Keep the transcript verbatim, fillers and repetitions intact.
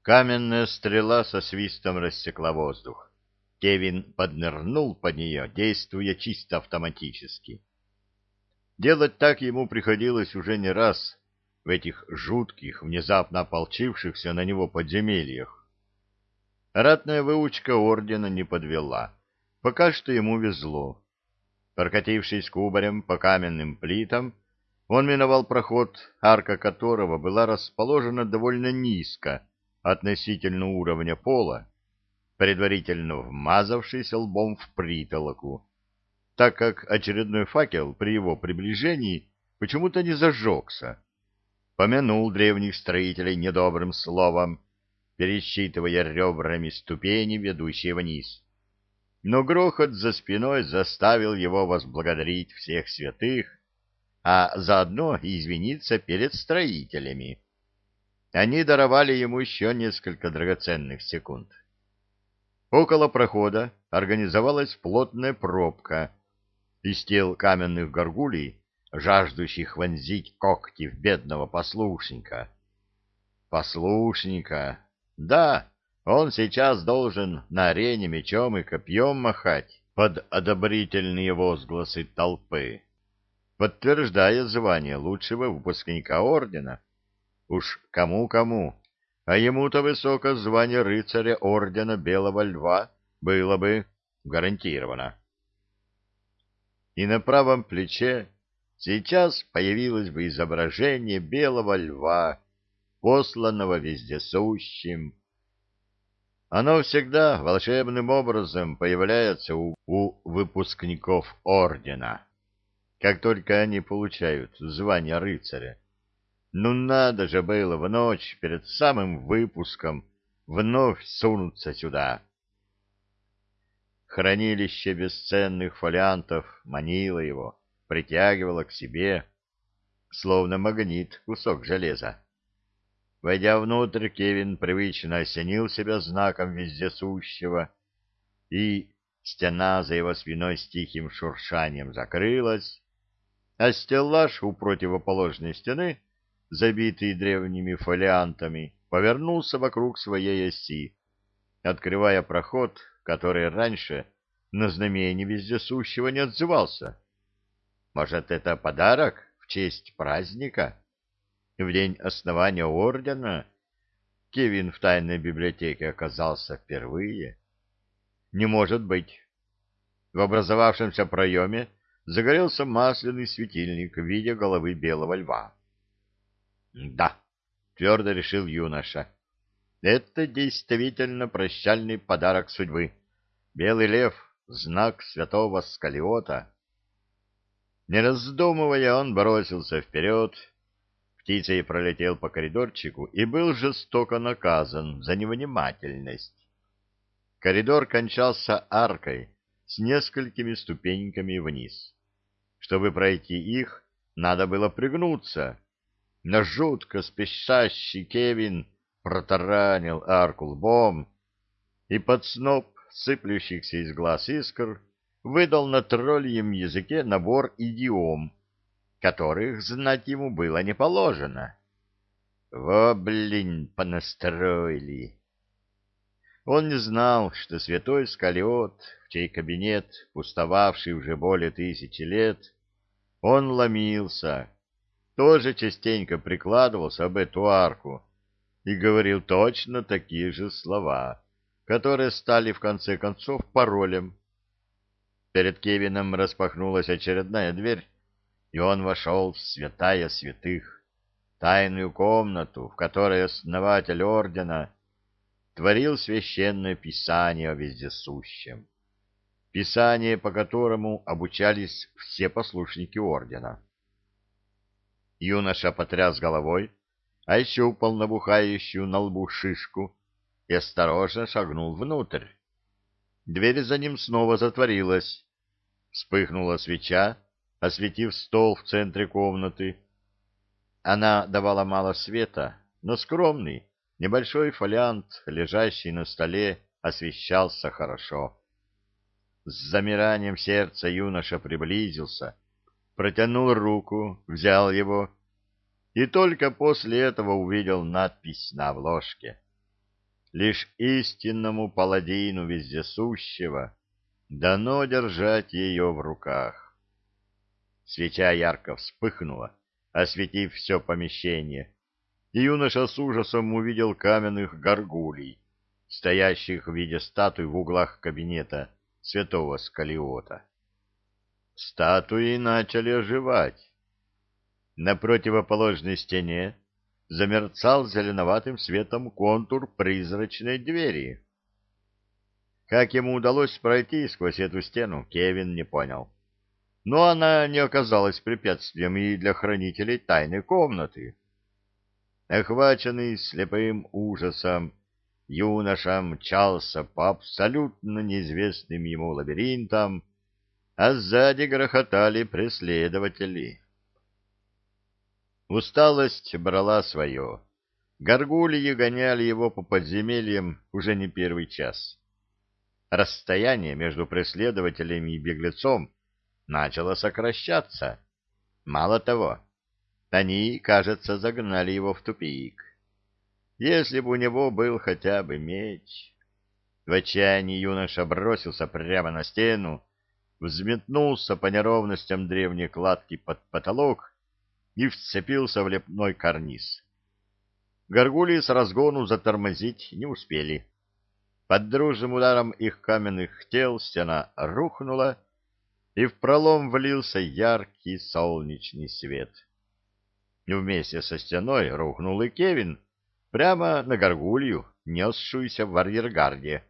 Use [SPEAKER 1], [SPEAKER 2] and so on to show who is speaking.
[SPEAKER 1] Каменная стрела со свистом рассекла воздух. Кевин поднырнул под нее, действуя чисто автоматически. Делать так ему приходилось уже не раз в этих жутких, внезапно ополчившихся на него подземельях. Ратная выучка ордена не подвела. Пока что ему везло. Прокатившись кубарем по каменным плитам, он миновал проход, арка которого была расположена довольно низко относительно уровня пола, предварительно вмазавшись лбом в притолоку, так как очередной факел при его приближении почему-то не зажегся. Помянул древних строителей недобрым словом, пересчитывая ребрами ступени, ведущие вниз. Но грохот за спиной заставил его возблагодарить всех святых, а заодно и извиниться перед строителями. Они даровали ему еще несколько драгоценных секунд. Около прохода организовалась плотная пробка из тел каменных горгулей, жаждущих вонзить когти в бедного послушника. Послушника! Да, он сейчас должен на арене мечом и копьем махать под одобрительные возгласы толпы, подтверждая звание лучшего выпускника ордена. Уж кому-кому, а ему-то высокое звание рыцаря ордена Белого Льва было бы гарантировано. И на правом плече сейчас появилось бы изображение Белого Льва, посланного вездесущим. Оно всегда волшебным образом появляется у, у выпускников ордена, как только они получают звание рыцаря. Ну надо же было в ночь перед самым выпуском вновь сунуться сюда. Хранилище бесценных фолиантов манило его, притягивало к себе, словно магнит кусок железа. Войдя внутрь, Кевин привычно осенил себя знаком вездесущего, и стена за его спиной с тихим шуршанием закрылась, а стеллаж у противоположной стены, забитый древними фолиантами, повернулся вокруг своей оси, открывая проход, который раньше на знамение вездесущего не отзывался. Может, это подарок в честь праздника? В день основания ордена Кевин в тайной библиотеке оказался впервые. Не может быть. В образовавшемся проеме загорелся масляный светильник в виде головы белого льва. Да, твердо решил юноша, это действительно прощальный подарок судьбы. Белый лев — знак святого Скалиота. Не раздумывая, он бросился вперед. Птицей пролетел по коридорчику и был жестоко наказан за невнимательность. Коридор кончался аркой с несколькими ступеньками вниз. Чтобы пройти их, надо было пригнуться, но жутко спешащий Кевин протаранил арку лбом, и под сноп сыплющихся из глаз искр выдал на тролльем языке набор идиом, которых знать ему было не положено. Во, блин, понастроили! Он не знал, что святой Скалиот, в чей кабинет, пустовавший уже более тысячи лет, он ломился, тоже частенько прикладывался об эту арку и говорил точно такие же слова, которые стали в конце концов паролем. Перед Кевином распахнулась очередная дверь, и он вошел в святая святых, тайную комнату, в которой основатель ордена творил священное писание о вездесущем, писание, по которому обучались все послушники ордена. Юноша потряс головой, ощупал набухающую на лбу шишку и осторожно шагнул внутрь. Дверь за ним снова затворилась. Вспыхнула свеча, осветив стол в центре комнаты. Она давала мало света, но скромный, небольшой фолиант, лежащий на столе, освещался хорошо. С замиранием сердца юноша приблизился, протянул руку, взял его и только после этого увидел надпись на обложке. Лишь истинному паладину вездесущего дано держать ее в руках. Свеча ярко вспыхнула, осветив все помещение, и юноша с ужасом увидел каменных горгулей, стоящих в виде статуй в углах кабинета святого Скалиота. Статуи начали оживать. На противоположной стене замерцал зеленоватым светом контур призрачной двери. Как ему удалось пройти сквозь эту стену, Кевин не понял. Но она не оказалась препятствием и для хранителей тайной комнаты. Охваченный слепым ужасом, юноша мчался по абсолютно неизвестным ему лабиринтам, а сзади грохотали преследователи. Усталость брала свое. Горгульи гоняли его по подземельям уже не первый час. Расстояние между преследователями и беглецом начало сокращаться. Мало того, они, кажется, загнали его в тупик. Если бы у него был хотя бы меч... В отчаянии юноша бросился прямо на стену, взметнулся по неровностям древней кладки под потолок и вцепился в лепной карниз. Горгульи с разгону затормозить не успели. Под дружным ударом их каменных тел стена рухнула, и в пролом влился яркий солнечный свет. Вместе со стеной рухнул и Кевин, прямо на горгулью, несшуюся в арьергарде.